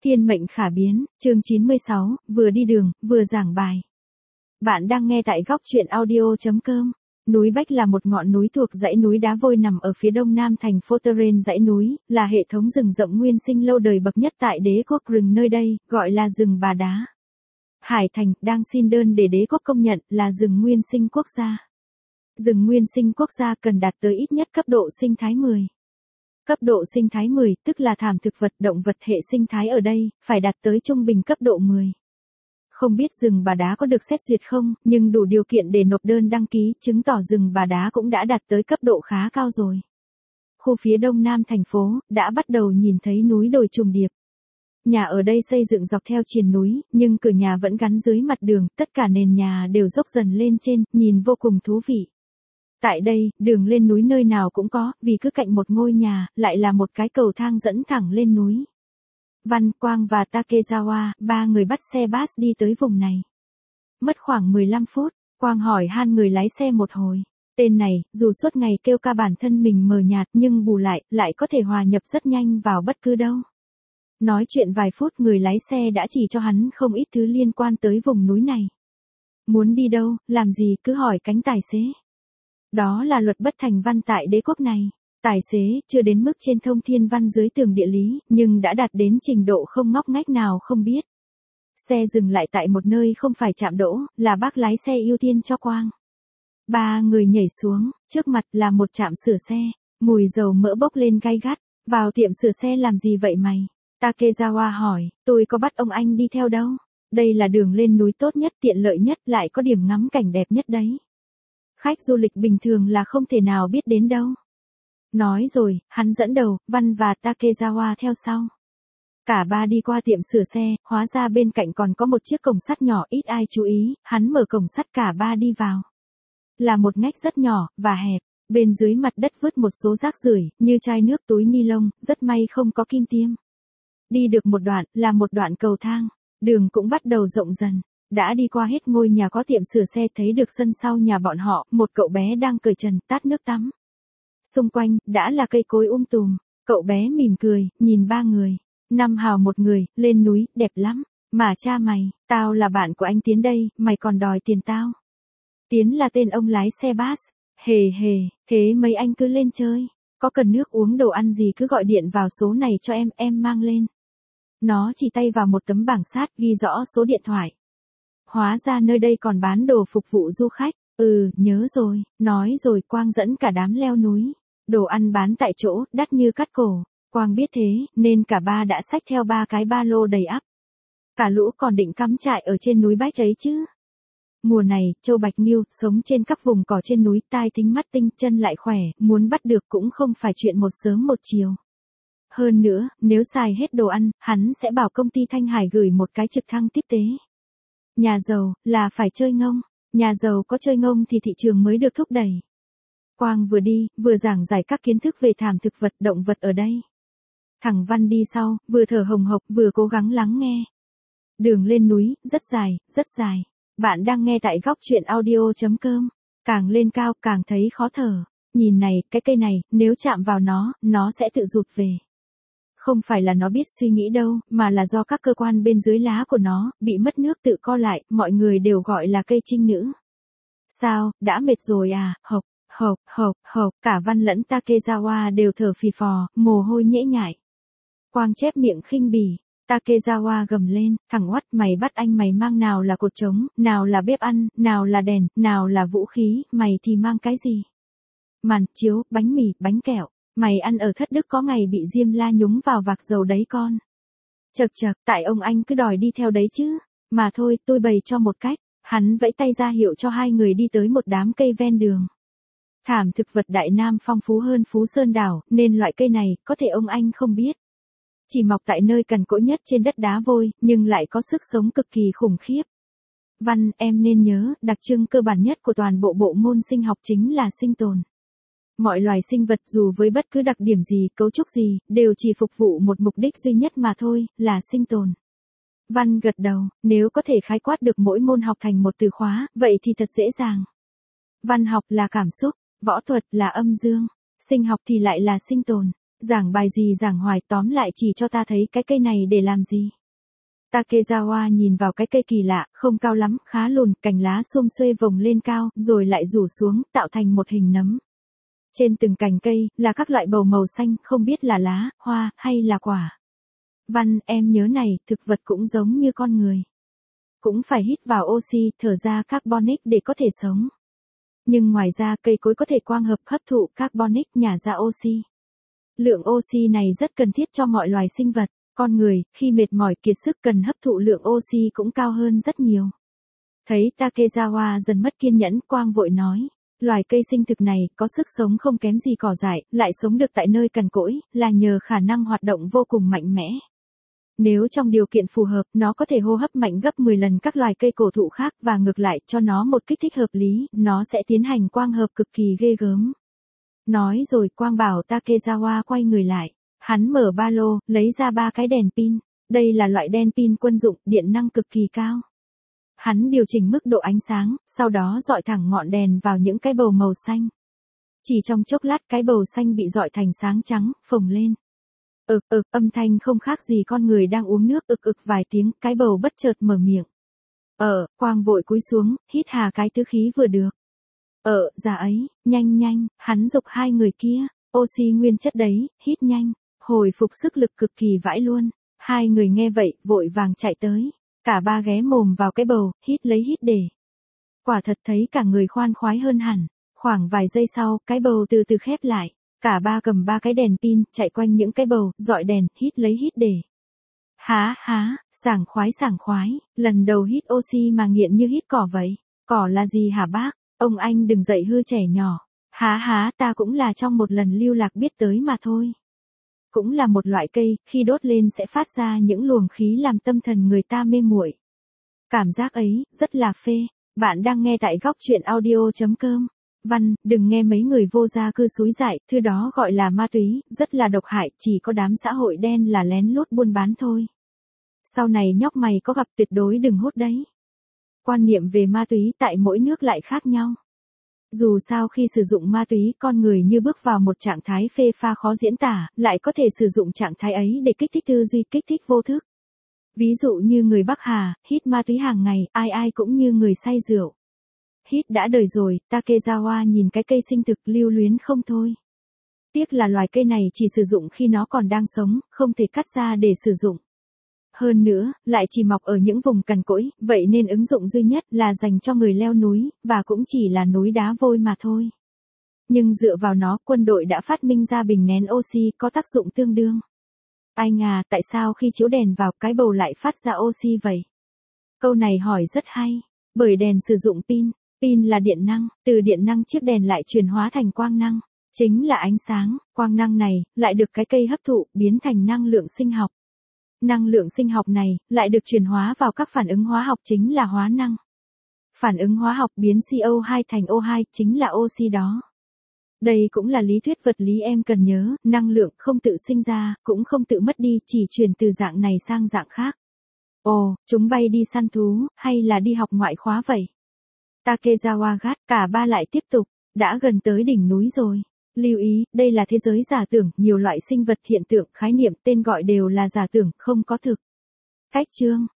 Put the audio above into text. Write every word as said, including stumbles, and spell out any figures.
Thiên mệnh khả biến, chương chín mươi sáu, vừa đi đường, vừa giảng bài. Bạn đang nghe tại góc truyện audio chấm com. Núi Bách là một ngọn núi thuộc dãy núi đá vôi nằm ở phía đông nam thành phố Turin. Dãy núi là hệ thống rừng rậm nguyên sinh lâu đời bậc nhất tại đế quốc rừng nơi đây, gọi là rừng Bà Đá. Hải Thành đang xin đơn để đế quốc công nhận là rừng nguyên sinh quốc gia. Rừng nguyên sinh quốc gia cần đạt tới ít nhất cấp độ sinh thái mười. Cấp độ sinh thái mười, tức là thảm thực vật, động vật hệ sinh thái ở đây, phải đạt tới trung bình cấp độ mười. Không biết rừng Bà Đá có được xét duyệt không, nhưng đủ điều kiện để nộp đơn đăng ký, chứng tỏ rừng Bà Đá cũng đã đạt tới cấp độ khá cao rồi. Khu phía đông nam thành phố, đã bắt đầu nhìn thấy núi đồi trùng điệp. Nhà ở đây xây dựng dọc theo triền núi, nhưng cửa nhà vẫn gắn dưới mặt đường, tất cả nền nhà đều dốc dần lên trên, nhìn vô cùng thú vị. Tại đây, đường lên núi nơi nào cũng có, vì cứ cạnh một ngôi nhà, lại là một cái cầu thang dẫn thẳng lên núi. Văn, Quang và Takezawa, ba người bắt xe bus đi tới vùng này. Mất khoảng mười lăm phút, Quang hỏi han người lái xe một hồi. Tên này, dù suốt ngày kêu ca bản thân mình mờ nhạt nhưng bù lại, lại có thể hòa nhập rất nhanh vào bất cứ đâu. Nói chuyện vài phút người lái xe đã chỉ cho hắn không ít thứ liên quan tới vùng núi này. Muốn đi đâu, làm gì cứ hỏi cánh tài xế. Đó là luật bất thành văn tại đế quốc này. Tài xế chưa đến mức trên thông thiên văn dưới tường địa lý, nhưng đã đạt đến trình độ không ngóc ngách nào không biết. Xe dừng lại tại một nơi không phải trạm đỗ, là bác lái xe ưu tiên cho Quang. Ba người nhảy xuống, trước mặt là một trạm sửa xe, mùi dầu mỡ bốc lên gay gắt. Vào tiệm sửa xe làm gì vậy mày? Takezawa hỏi, tôi có bắt ông anh đi theo đâu. Đây là đường lên núi tốt nhất, tiện lợi nhất, lại có điểm ngắm cảnh đẹp nhất đấy. Khách du lịch bình thường là không thể nào biết đến đâu. Nói rồi, hắn dẫn đầu, Văn và Takezawa theo sau. Cả ba đi qua tiệm sửa xe, hóa ra bên cạnh còn có một chiếc cổng sắt nhỏ ít ai chú ý, hắn mở cổng sắt cả ba đi vào. Là một ngách rất nhỏ, và hẹp, bên dưới mặt đất vứt một số rác rưởi như chai nước túi ni lông, rất may không có kim tiêm. Đi được một đoạn, là một đoạn cầu thang, đường cũng bắt đầu rộng dần. Đã đi qua hết ngôi nhà có tiệm sửa xe thấy được sân sau nhà bọn họ, một cậu bé đang cởi trần tát nước tắm. Xung quanh, đã là cây cối um tùm, cậu bé mỉm cười, nhìn ba người. Năm hào một người, lên núi, đẹp lắm. Mà cha mày, tao là bạn của anh Tiến đây, mày còn đòi tiền tao. Tiến là tên ông lái xe bus. Hề hề, thế mấy anh cứ lên chơi. Có cần nước uống đồ ăn gì cứ gọi điện vào số này cho em, em mang lên. Nó chỉ tay vào một tấm bảng sát ghi rõ số điện thoại. Hóa ra nơi đây còn bán đồ phục vụ du khách. Ừ, nhớ rồi, nói rồi Quang dẫn cả đám leo núi. Đồ ăn bán tại chỗ, đắt như cắt cổ. Quang biết thế, nên cả ba đã xách theo ba cái ba lô đầy ắp. Cả lũ còn định cắm trại ở trên núi Bách ấy chứ. Mùa này, Châu Bạch Nghiêu, sống trên các vùng cỏ trên núi, tai thính mắt tinh, chân lại khỏe, muốn bắt được cũng không phải chuyện một sớm một chiều. Hơn nữa, nếu xài hết đồ ăn, hắn sẽ bảo công ty Thanh Hải gửi một cái trực thăng tiếp tế. Nhà giàu, là phải chơi ngông. Nhà giàu có chơi ngông thì thị trường mới được thúc đẩy. Quang vừa đi, vừa giảng giải các kiến thức về thảm thực vật, động vật ở đây. Thằng Văn đi sau, vừa thở hồng hộc, vừa cố gắng lắng nghe. Đường lên núi, rất dài, rất dài. Bạn đang nghe tại góc truyện audio chấm com. Càng lên cao, càng thấy khó thở. Nhìn này, cái cây này, nếu chạm vào nó, nó sẽ tự rụt về. Không phải là nó biết suy nghĩ đâu, mà là do các cơ quan bên dưới lá của nó, bị mất nước tự co lại, mọi người đều gọi là cây trinh nữ. Sao, đã mệt rồi à, hộc, hộc, hộc, hộc, cả Văn lẫn Takezawa đều thở phì phò, mồ hôi nhễ nhại. Quang chép miệng khinh bỉ, Takezawa gầm lên, thằng oắt mày bắt anh mày mang nào là cột trống, nào là bếp ăn, nào là đèn, nào là vũ khí, mày thì mang cái gì? Màn chiếu, bánh mì, bánh kẹo. Mày ăn ở Thất Đức có ngày bị Diêm La nhúng vào vạc dầu đấy con. Chật chật, tại ông anh cứ đòi đi theo đấy chứ. Mà thôi, tôi bày cho một cách. Hắn vẫy tay ra hiệu cho hai người đi tới một đám cây ven đường. Thảm thực vật Đại Nam phong phú hơn Phú Sơn đảo, nên loại cây này, có thể ông anh không biết. Chỉ mọc tại nơi cằn cỗi nhất trên đất đá vôi, nhưng lại có sức sống cực kỳ khủng khiếp. Văn, em nên nhớ, đặc trưng cơ bản nhất của toàn bộ bộ môn sinh học chính là sinh tồn. Mọi loài sinh vật dù với bất cứ đặc điểm gì, cấu trúc gì, đều chỉ phục vụ một mục đích duy nhất mà thôi, là sinh tồn. Văn gật đầu, nếu có thể khái quát được mỗi môn học thành một từ khóa, vậy thì thật dễ dàng. Văn học là cảm xúc, võ thuật là âm dương, sinh học thì lại là sinh tồn. Giảng bài gì giảng hoài, tóm lại chỉ cho ta thấy cái cây này để làm gì. Takezawa nhìn vào cái cây kỳ lạ, không cao lắm, khá lùn, cành lá xum xuê vồng lên cao, rồi lại rủ xuống, tạo thành một hình nấm. Trên từng cành cây, là các loại bầu màu xanh, không biết là lá, hoa, hay là quả. Văn, em nhớ này, thực vật cũng giống như con người. Cũng phải hít vào oxy, thở ra carbonic để có thể sống. Nhưng ngoài ra, cây cối có thể quang hợp hấp thụ carbonic nhả ra oxy. Lượng oxy này rất cần thiết cho mọi loài sinh vật. Con người, khi mệt mỏi kiệt sức cần hấp thụ lượng oxy cũng cao hơn rất nhiều. Thấy Takezawa dần mất kiên nhẫn, Quang vội nói. Loài cây sinh thực này có sức sống không kém gì cỏ dại, lại sống được tại nơi cằn cỗi, là nhờ khả năng hoạt động vô cùng mạnh mẽ. Nếu trong điều kiện phù hợp, nó có thể hô hấp mạnh gấp mười lần các loài cây cổ thụ khác và ngược lại, cho nó một kích thích hợp lý, nó sẽ tiến hành quang hợp cực kỳ ghê gớm. Nói rồi Quang bảo Takezawa quay người lại. Hắn mở ba lô, lấy ra ba cái đèn pin. Đây là loại đèn pin quân dụng, điện năng cực kỳ cao. Hắn điều chỉnh mức độ ánh sáng, sau đó dọi thẳng ngọn đèn vào những cái bầu màu xanh. Chỉ trong chốc lát cái bầu xanh bị dọi thành sáng trắng, phồng lên. Ực ực, âm thanh không khác gì con người đang uống nước, ực ực vài tiếng, cái bầu bất chợt mở miệng. Ờ, Quang vội cúi xuống, hít hà cái thứ khí vừa được. Ờ, dạ ấy, nhanh nhanh, hắn giục hai người kia, oxy nguyên chất đấy, hít nhanh. Hồi phục sức lực cực kỳ vãi luôn. Hai người nghe vậy, vội vàng chạy tới. Cả ba ghé mồm vào cái bầu, hít lấy hít để. Quả thật thấy cả người khoan khoái hơn hẳn. Khoảng vài giây sau, cái bầu từ từ khép lại. Cả ba cầm ba cái đèn pin, chạy quanh những cái bầu, dọi đèn, hít lấy hít để. Há há, sảng khoái sảng khoái, lần đầu hít oxy mà nghiện như hít cỏ vậy. Cỏ là gì hả bác? Ông anh đừng dậy hư trẻ nhỏ. Há há, ta cũng là trong một lần lưu lạc biết tới mà thôi. Cũng là một loại cây, khi đốt lên sẽ phát ra những luồng khí làm tâm thần người ta mê muội. Cảm giác ấy, rất là phê. Bạn đang nghe tại góc chuyện audio chấm com. Văn, đừng nghe mấy người vô gia cư xúi dại, thứ đó gọi là ma túy, rất là độc hại, chỉ có đám xã hội đen là lén lút buôn bán thôi. Sau này nhóc mày có gặp tuyệt đối đừng hút đấy. Quan niệm về ma túy tại mỗi nước lại khác nhau. Dù sao khi sử dụng ma túy, con người như bước vào một trạng thái phê pha khó diễn tả, lại có thể sử dụng trạng thái ấy để kích thích tư duy, kích thích vô thức. Ví dụ như người Bắc Hà, hít ma túy hàng ngày, ai ai cũng như người say rượu. Hít đã đời rồi, Takezawa nhìn cái cây sinh thực lưu luyến không thôi. Tiếc là loài cây này chỉ sử dụng khi nó còn đang sống, không thể cắt ra để sử dụng. Hơn nữa, lại chỉ mọc ở những vùng cằn cỗi, vậy nên ứng dụng duy nhất là dành cho người leo núi, và cũng chỉ là núi đá vôi mà thôi. Nhưng dựa vào nó, quân đội đã phát minh ra bình nén oxy có tác dụng tương đương. Anh à, tại sao khi chiếu đèn vào cái bầu lại phát ra oxy vậy? Câu này hỏi rất hay, bởi đèn sử dụng pin, pin là điện năng, từ điện năng chiếc đèn lại chuyển hóa thành quang năng, chính là ánh sáng, quang năng này, lại được cái cây hấp thụ, biến thành năng lượng sinh học. Năng lượng sinh học này, lại được chuyển hóa vào các phản ứng hóa học chính là hóa năng. Phản ứng hóa học biến xê o hai thành O hai, chính là oxy đó. Đây cũng là lý thuyết vật lý em cần nhớ, năng lượng không tự sinh ra, cũng không tự mất đi, chỉ chuyển từ dạng này sang dạng khác. Ồ, chúng bay đi săn thú, hay là đi học ngoại khóa vậy? Takezawa gắt, cả ba lại tiếp tục, đã gần tới đỉnh núi rồi. Lưu ý, đây là thế giới giả tưởng, nhiều loại sinh vật hiện tượng, khái niệm, tên gọi đều là giả tưởng, không có thực. Cách chương